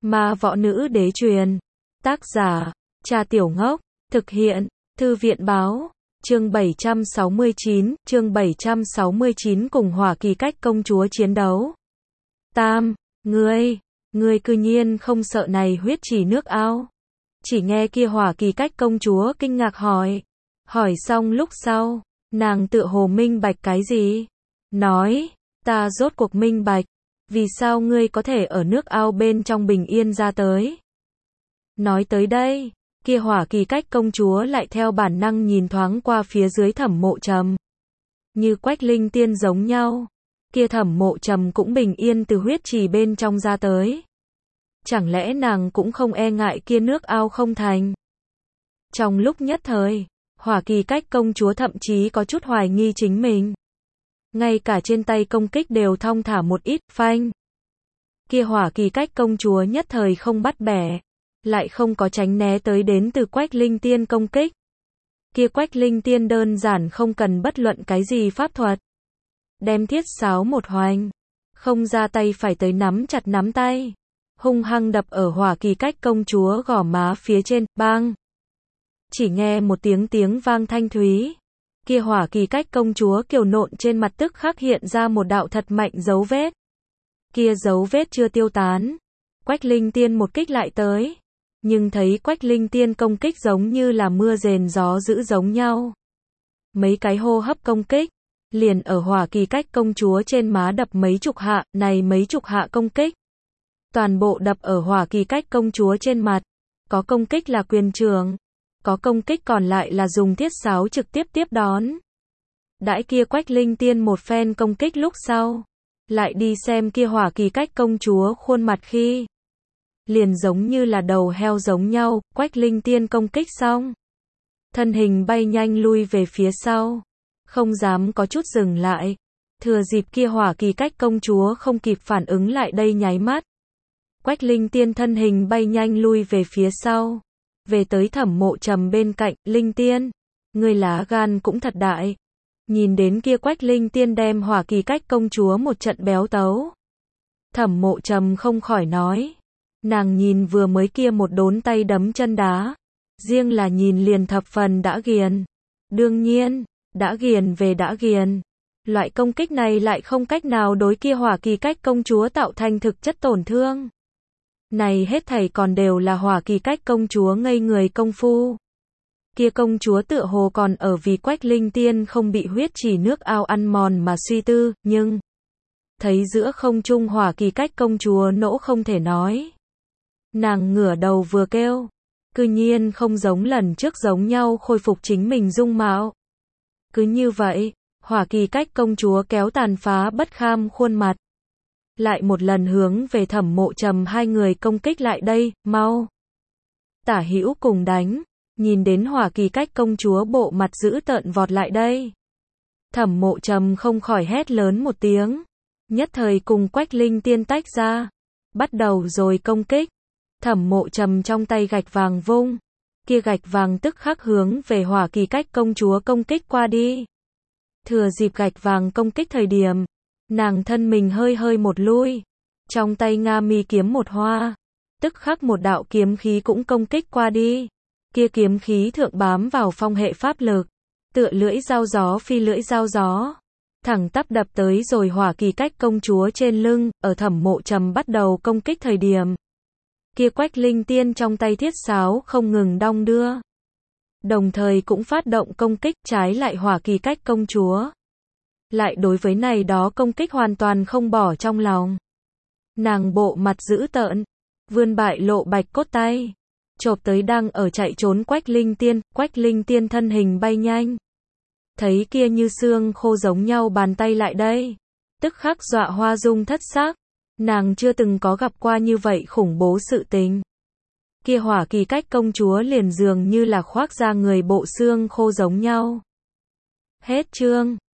Ma võ nữ đế truyền. Tác giả, Cha Tiểu Ngốc. Thực hiện, Thư viện báo. Chương 769 cùng Hỏa Kỳ Cách công chúa chiến đấu. Tam, ngươi cư nhiên không sợ này huyết chỉ nước ao. Chỉ nghe kia Hỏa Kỳ Cách công chúa kinh ngạc hỏi. Hỏi xong lúc sau, nàng tựa hồ minh bạch cái gì? Nói, ta rốt cuộc minh bạch. Vì sao ngươi có thể ở nước ao bên trong bình yên ra tới? Nói tới đây, kia Hỏa Kỳ Cách công chúa lại theo bản năng nhìn thoáng qua phía dưới Thẩm Mộ Trầm. Như Quách Linh Tiên giống nhau, kia Thẩm Mộ Trầm cũng bình yên từ huyết trì bên trong ra tới. Chẳng lẽ nàng cũng không e ngại kia nước ao không thành? Trong lúc nhất thời, Hỏa Kỳ Cách công chúa thậm chí có chút hoài nghi chính mình. Ngay cả trên tay công kích đều thong thả một ít, phanh. Kia Hỏa Kỳ Cách công chúa nhất thời không bắt bẻ, lại không có tránh né tới đến từ Quách Linh Tiên công kích. Kia Quách Linh Tiên đơn giản không cần bất luận cái gì pháp thuật. Đem thiết sáo một hoành, không ra tay phải tới nắm chặt nắm tay, hung hăng đập ở Hỏa Kỳ Cách công chúa gò má phía trên, bang. Chỉ nghe một tiếng vang thanh thúy. Kia Hỏa Kỳ Cách công chúa kiều nộn trên mặt tức khắc hiện ra một đạo thật mạnh dấu vết. Kia dấu vết chưa tiêu tán. Quách Linh Tiên một kích lại tới. Nhưng thấy Quách Linh Tiên công kích giống như là mưa rền gió dữ giống nhau. Mấy cái hô hấp công kích, liền ở Hỏa Kỳ Cách công chúa trên má đập mấy chục hạ, này mấy chục hạ công kích. Toàn bộ đập ở Hỏa Kỳ Cách công chúa trên mặt. Có công kích là quyền trường. Có công kích còn lại là dùng thiết sáo trực tiếp tiếp đón. Đãi kia Quách Linh Tiên một phen công kích lúc sau, lại đi xem kia Hỏa Kỳ Cách công chúa khuôn mặt khi. Liền giống như là đầu heo giống nhau, Quách Linh Tiên công kích xong. Thân hình bay nhanh lui về phía sau. Không dám có chút dừng lại. Thừa dịp kia Hỏa Kỳ Cách công chúa không kịp phản ứng lại đây nháy mắt. Quách Linh Tiên thân hình bay nhanh lui về phía sau. Về tới Thẩm Mộ Trầm bên cạnh, Linh Tiên, ngươi lá gan cũng thật đại. Nhìn đến kia Quách Linh Tiên đem Hỏa Kỳ Cách công chúa một trận béo tấu. Thẩm Mộ Trầm không khỏi nói. Nàng nhìn vừa mới kia một đốn tay đấm chân đá. Riêng là nhìn liền thập phần đã ghiền. Đương nhiên, đã ghiền về đã ghiền. Loại công kích này lại không cách nào đối kia Hỏa Kỳ Cách công chúa tạo thành thực chất tổn thương. Này hết thảy còn đều là Hỏa Kỳ Cách công chúa ngây người công phu. Kia công chúa tựa hồ còn ở vì Quách Linh Tiên không bị huyết chỉ nước ao ăn mòn mà suy tư, nhưng thấy giữa không trung Hỏa Kỳ Cách công chúa nỗ không thể nói. Nàng ngửa đầu vừa kêu, cư nhiên không giống lần trước giống nhau khôi phục chính mình dung mạo. Cứ như vậy, Hỏa Kỳ Cách công chúa kéo tàn phá bất kham khuôn mặt. Lại một lần hướng về Thẩm Mộ Trầm hai người công kích lại đây, mau. Tả hữu cùng đánh, nhìn đến Hỏa Kỳ Cách công chúa bộ mặt dữ tợn vọt lại đây. Thẩm Mộ Trầm không khỏi hét lớn một tiếng, nhất thời cùng Quách Linh Tiên tách ra, bắt đầu rồi công kích. Thẩm Mộ Trầm trong tay gạch vàng vung, kia gạch vàng tức khắc hướng về Hỏa Kỳ Cách công chúa công kích qua đi. Thừa dịp gạch vàng công kích thời điểm, nàng thân mình hơi một lui, trong tay Nga Mi kiếm một hoa, tức khắc một đạo kiếm khí cũng công kích qua đi. Kia kiếm khí thượng bám vào phong hệ pháp lực, tựa lưỡi dao gió phi lưỡi dao gió, thẳng tắp đập tới rồi Hỏa Kỳ Cách công chúa trên lưng. Ở Thẩm Mộ Trầm bắt đầu công kích thời điểm, kia Quách Linh Tiên trong tay thiết sáo không ngừng đong đưa, đồng thời cũng phát động công kích trái lại Hỏa Kỳ Cách công chúa. Lại đối với này đó công kích hoàn toàn không bỏ trong lòng. Nàng bộ mặt dữ tợn, vươn bại lộ bạch cốt tay, chộp tới đang ở chạy trốn Quách Linh Tiên. Quách Linh Tiên thân hình bay nhanh, thấy kia như xương khô giống nhau bàn tay lại đây, tức khắc dọa hoa dung thất sắc. Nàng chưa từng có gặp qua như vậy khủng bố sự tình. Kia Hỏa Kỳ Cách công chúa liền dường như là khoác ra người bộ xương khô giống nhau. Hết chương.